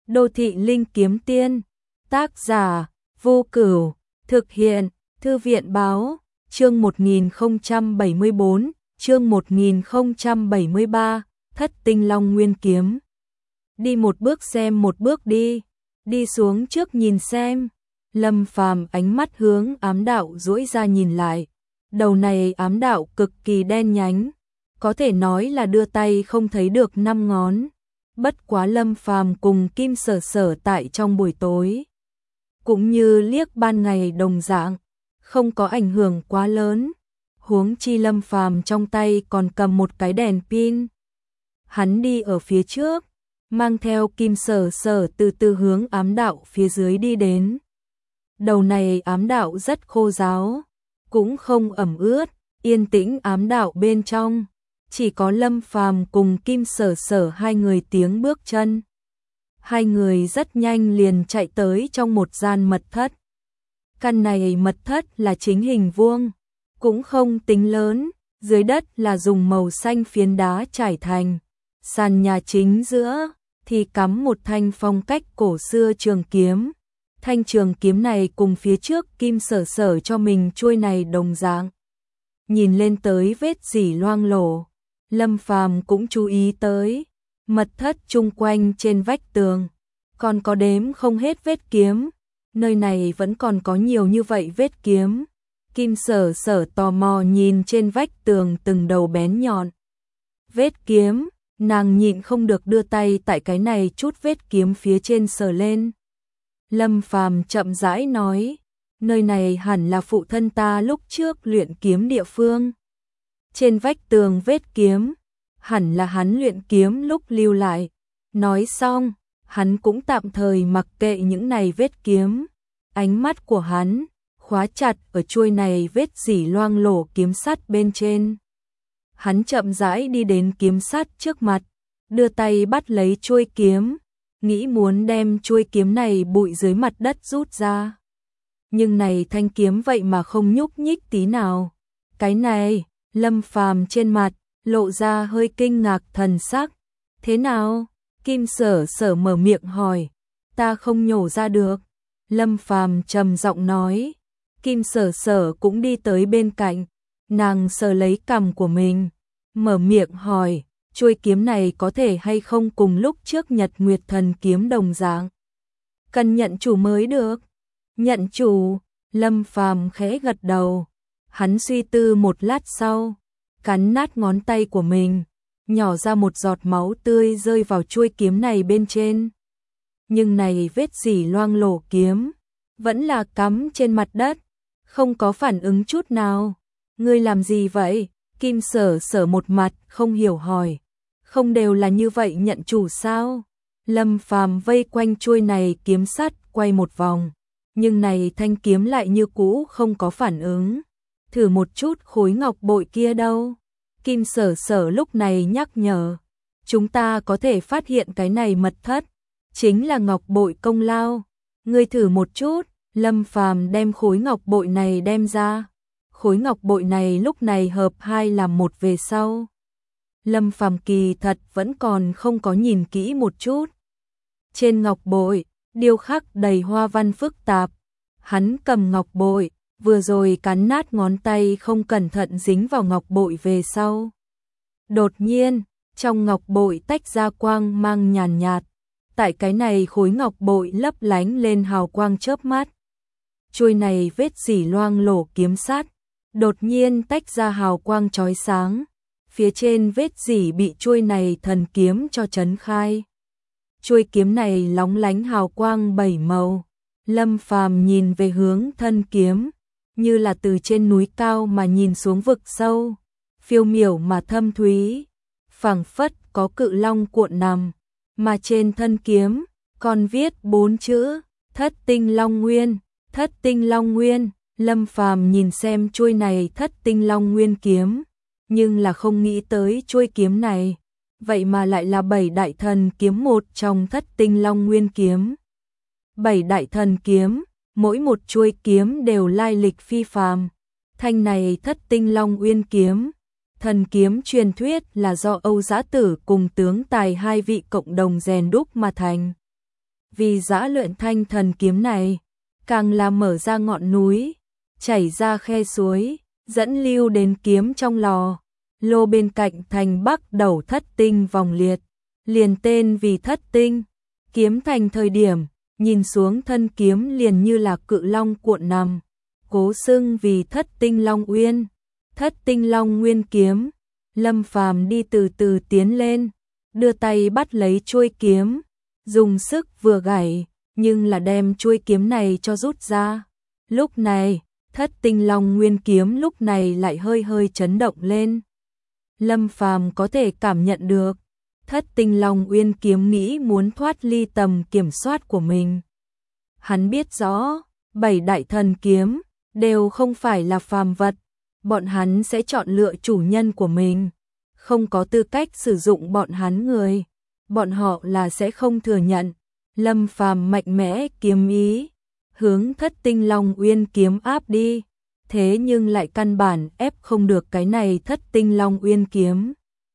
Đô thị linh kiếm tiên, tác giả, Vô Cửu, thực hiện, Thư viện báo, chương 1074, chương 1073, Thất Tinh Long Nguyên Kiếm. Đi một bước xem một bước đi xuống trước nhìn xem. Lâm Phàm ánh mắt hướng ám đạo duỗi ra nhìn lại. Đầu này ám đạo cực kỳ đen nhánh, có thể nói là đưa tay không thấy được 5 ngón. Bất quá Lâm Phàm cùng Kim Sở Sở tại trong buổi tối, cũng như liếc ban ngày đồng dạng, không có ảnh hưởng quá lớn. Huống chi Lâm Phàm trong tay còn cầm một cái đèn pin. Hắn đi ở phía trước, mang theo Kim Sở Sở từ từ hướng ám đạo phía dưới đi đến. Đầu này ám đạo rất khô ráo, cũng không ẩm ướt, yên tĩnh ám đạo bên trong. Chỉ có Lâm Phàm cùng Kim Sở Sở hai người tiếng bước chân. Hai người rất nhanh liền chạy tới trong một gian mật thất. Căn này mật thất là chính hình vuông, cũng không tính lớn, dưới đất là dùng màu xanh phiến đá trải thành. Sàn nhà chính giữa thì cắm một thanh phong cách cổ xưa trường kiếm. Thanh trường kiếm này cùng phía trước Kim Sở Sở cho mình chuôi này đồng dạng. Nhìn lên tới vết rỉ loang lổ, Lâm Phàm cũng chú ý tới, mật thất chung quanh trên vách tường còn có đếm không hết vết kiếm, nơi này vẫn còn có nhiều như vậy vết kiếm. Kim Sở Sở tò mò nhìn trên vách tường từng đầu bén nhọn vết kiếm, nàng nhịn không được đưa tay tại cái này chút vết kiếm phía trên sờ lên. Lâm Phàm chậm rãi nói, nơi này hẳn là phụ thân ta lúc trước luyện kiếm địa phương. Trên vách tường vết kiếm, hẳn là hắn luyện kiếm lúc lưu lại. Nói xong, hắn cũng tạm thời mặc kệ những này vết kiếm. Ánh mắt của hắn khóa chặt ở chuôi này vết rỉ loang lổ kiếm sắt bên trên. Hắn chậm rãi đi đến kiếm sắt trước mặt, đưa tay bắt lấy chuôi kiếm, nghĩ muốn đem chuôi kiếm này bụi dưới mặt đất rút ra. Nhưng này thanh kiếm vậy mà không nhúc nhích tí nào. Cái này, Lâm Phàm trên mặt lộ ra hơi kinh ngạc thần sắc. Thế nào? Kim Sở Sở mở miệng hỏi. Ta không nhổ ra được. Lâm Phàm trầm giọng nói. Kim Sở Sở cũng đi tới bên cạnh, nàng sờ lấy cằm của mình, mở miệng hỏi, chuôi kiếm này có thể hay không cùng lúc trước Nhật Nguyệt Thần kiếm đồng dạng? Cần nhận chủ mới được. Nhận chủ? Lâm Phàm khẽ gật đầu. Hắn suy tư một lát sau, cắn nát ngón tay của mình, nhỏ ra một giọt máu tươi rơi vào chuôi kiếm này bên trên. Nhưng này vết rỉ loang lổ kiếm vẫn là cắm trên mặt đất, không có phản ứng chút nào. Ngươi làm gì vậy? Kim Sở Sở một mặt không hiểu hỏi. Không đều là như vậy nhận chủ sao? Lâm Phàm vây quanh chuôi này kiếm sắt quay một vòng, nhưng này thanh kiếm lại như cũ không có phản ứng. Thử một chút khối ngọc bội kia đâu? Kim Sở Sở lúc này nhắc nhở. Chúng ta có thể phát hiện cái này mật thất chính là ngọc bội công lao. Ngươi thử một chút. Lâm Phàm đem khối ngọc bội này đem ra. Khối ngọc bội này lúc này hợp hai làm một về sau. Lâm Phàm kỳ thật vẫn còn không có nhìn kỹ một chút. Trên ngọc bội điêu khắc đầy hoa văn phức tạp. Hắn cầm ngọc bội, vừa rồi cắn nát ngón tay không cẩn thận dính vào ngọc bội về sau. Đột nhiên, trong ngọc bội tách ra quang mang nhàn nhạt. Tại cái này khối ngọc bội lấp lánh lên hào quang chớp mắt. Chuôi này vết rỉ loang lổ kiếm sắt đột nhiên tách ra hào quang chói sáng. Phía trên vết rỉ bị chuôi này thần kiếm cho chấn khai. Chuôi kiếm này lóng lánh hào quang 7 màu. Lâm Phàm nhìn về hướng thân kiếm, như là từ trên núi cao mà nhìn xuống vực sâu, phiêu miểu mà thâm thúy, phảng phất có cự long cuộn nằm, mà trên thân kiếm còn viết 4 chữ: Thất Tinh Long Nguyên. Thất Tinh Long Nguyên. Lâm Phàm nhìn xem chuôi này Thất Tinh Long Nguyên kiếm, nhưng là không nghĩ tới chuôi kiếm này vậy mà lại là 7 đại thần kiếm một trong Thất Tinh Long Nguyên kiếm. 7 đại thần kiếm, mỗi một chuôi kiếm đều lai lịch phi phàm. Thanh này Thất Tinh Long Nguyên kiếm, thần kiếm truyền thuyết là do Âu Dã Tử cùng tướng tài hai vị cộng đồng rèn đúc mà thành. vì dã luyện thanh thần kiếm này, càng là mở ra ngọn núi, chảy ra khe suối, dẫn lưu đến kiếm trong lò. Lô bên cạnh thành bắc đầu thất tinh vòng liệt, liền tên vì thất tinh. Kiếm thành thời điểm, nhìn xuống thân kiếm liền như là cự long cuộn nằm, cố xưng vì thất tinh long uyên. Thất tinh long nguyên kiếm. Lâm Phàm đi từ từ tiến lên, đưa tay bắt lấy chuôi kiếm, dùng sức vừa gảy, nhưng là đem chuôi kiếm này cho rút ra. Lúc này, thất tinh long nguyên kiếm lúc này lại hơi hơi chấn động lên. Lâm Phàm có thể cảm nhận được, thất tinh long nguyên kiếm nghĩ muốn thoát ly tầm kiểm soát của mình. Hắn biết rõ, 7 đại thần kiếm đều không phải là phàm vật, bọn hắn sẽ chọn lựa chủ nhân của mình, không có tư cách sử dụng bọn hắn người, bọn họ là sẽ không thừa nhận. Lâm Phàm mạnh mẽ kiếm ý, hướng thất tinh long uyên kiếm áp đi, thế nhưng lại căn bản ép không được cái này thất tinh long uyên kiếm.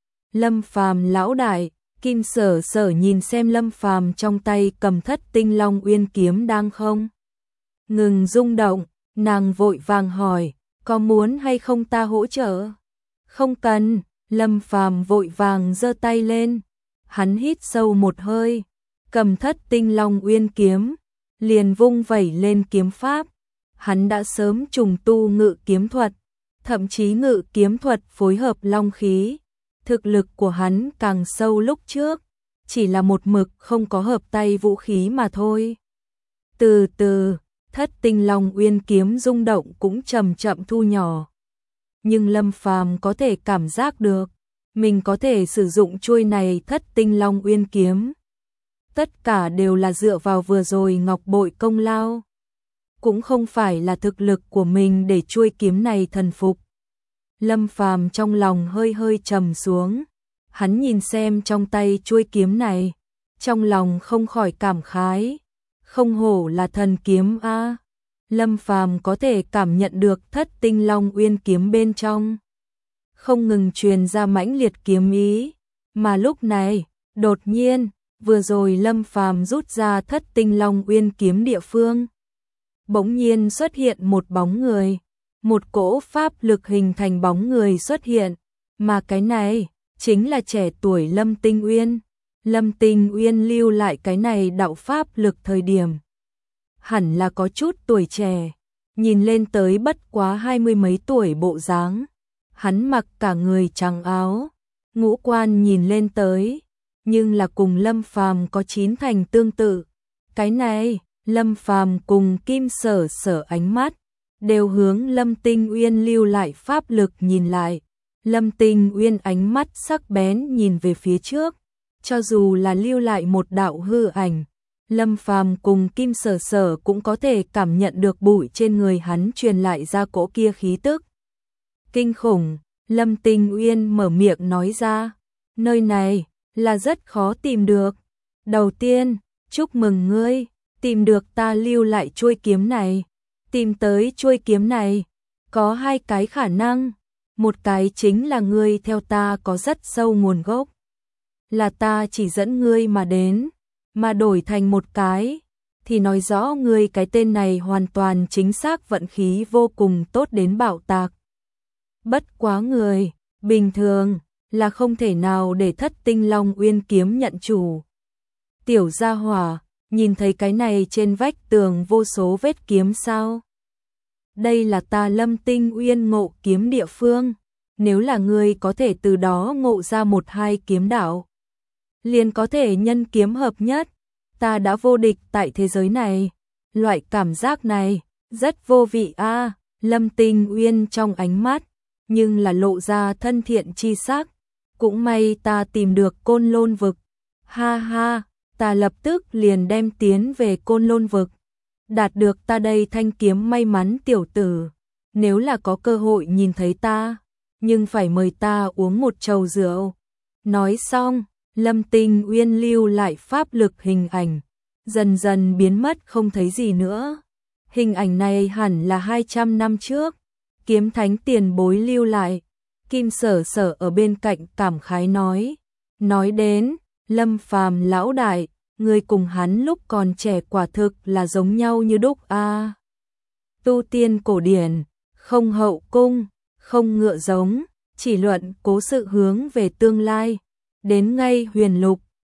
Lâm Phàm lão đại, Kim Sở Sở nhìn xem Lâm Phàm trong tay cầm thất tinh long uyên kiếm đang không ngừng rung động, nàng vội vàng hỏi, có muốn hay không ta hỗ trợ? Không cần. Lâm Phàm vội vàng giơ tay lên, hắn hít sâu một hơi, cầm thất tinh long uyên kiếm, liền vung vẩy lên kiếm pháp. Hắn đã sớm trùng tu ngự kiếm thuật, thậm chí ngự kiếm thuật phối hợp long khí. Thực lực của hắn càng sâu lúc trước, chỉ là một mực không có hợp tay vũ khí mà thôi. Từ từ, thất tinh long uyên kiếm rung động cũng chậm chậm thu nhỏ. Nhưng Lâm Phàm có thể cảm giác được, mình có thể sử dụng chuôi này thất tinh long uyên kiếm. Tất cả đều là dựa vào vừa rồi ngọc bội công lao. Cũng không phải là thực lực của mình để chuôi kiếm này thần phục. Lâm Phàm trong lòng hơi hơi trầm xuống. Hắn nhìn xem trong tay chuôi kiếm này, trong lòng không khỏi cảm khái. Không hổ là thần kiếm a. Lâm Phàm có thể cảm nhận được thất tinh long uyên kiếm bên trong không ngừng truyền ra mãnh liệt kiếm ý, mà lúc này, đột nhiên, vừa rồi Lâm Phàm rút ra thất tinh long uyên kiếm địa phương, bỗng nhiên xuất hiện một bóng người, một cỗ pháp lực hình thành bóng người xuất hiện, mà cái này chính là trẻ tuổi Lâm Tinh Uyên. Lâm Tinh Uyên lưu lại cái này đạo pháp lực thời điểm, hẳn là có chút tuổi trẻ, nhìn lên tới bất quá 20 mấy tuổi bộ dáng. Hắn mặc cả người trắng áo, ngũ quan nhìn lên tới, nhưng là cùng Lâm Phàm có 9 thành tương tự. Cái này, Lâm Phàm cùng Kim Sở Sở ánh mắt đều hướng Lâm Tinh Uyên lưu lại pháp lực nhìn lại. Lâm Tinh Uyên ánh mắt sắc bén nhìn về phía trước, cho dù là lưu lại một đạo hư ảnh, Lâm Phàm cùng Kim Sở Sở cũng có thể cảm nhận được bụi trên người hắn truyền lại ra cỗ kia khí tức kinh khủng. Lâm Tinh Uyên mở miệng nói ra, nơi này là rất khó tìm được. Đầu tiên, chúc mừng ngươi, tìm được ta lưu lại chuôi kiếm này. Tìm tới chuôi kiếm này, có 2 cái khả năng. Một cái chính là ngươi theo ta có rất sâu nguồn gốc, là ta chỉ dẫn ngươi mà đến, mà đổi thành một cái, thì nói rõ ngươi cái tên này hoàn toàn chính xác vận khí vô cùng tốt đến bạo tạc. Bất quá người bình thường là không thể nào để thất tinh long uyên kiếm nhận chủ. Tiểu gia hỏa, nhìn thấy cái này trên vách tường vô số vết kiếm sao? Đây là ta Lâm Tinh Uyên ngộ kiếm địa phương, nếu là ngươi có thể từ đó ngộ ra 1-2 kiếm đạo, liền có thể nhân kiếm hợp nhất, ta đã vô địch tại thế giới này. Loại cảm giác này rất vô vị a. Lâm Tinh Uyên trong ánh mắt nhưng là lộ ra thân thiện chi sắc. Cũng may ta tìm được Côn Lôn vực. Ha ha, ta lập tức liền đem tiến về Côn Lôn vực. Đạt được ta đây thanh kiếm may mắn tiểu tử. Nếu là có cơ hội nhìn thấy ta, nhưng phải mời ta uống một chầu rượu. Nói xong, Lâm Tinh Uyên lưu lại pháp lực hình ảnh, dần dần biến mất không thấy gì nữa. Hình ảnh này hẳn là 200 năm trước, kiếm thánh tiền bối lưu lại. Kim Sở Sở ở bên cạnh cảm khái nói đến, Lâm Phàm lão đại, người cùng hắn lúc còn trẻ quả thực là giống nhau như đúc a. Tu tiên cổ điển, không hậu cung, không ngựa giống, chỉ luận cố sự hướng về tương lai, đến ngay huyền lục,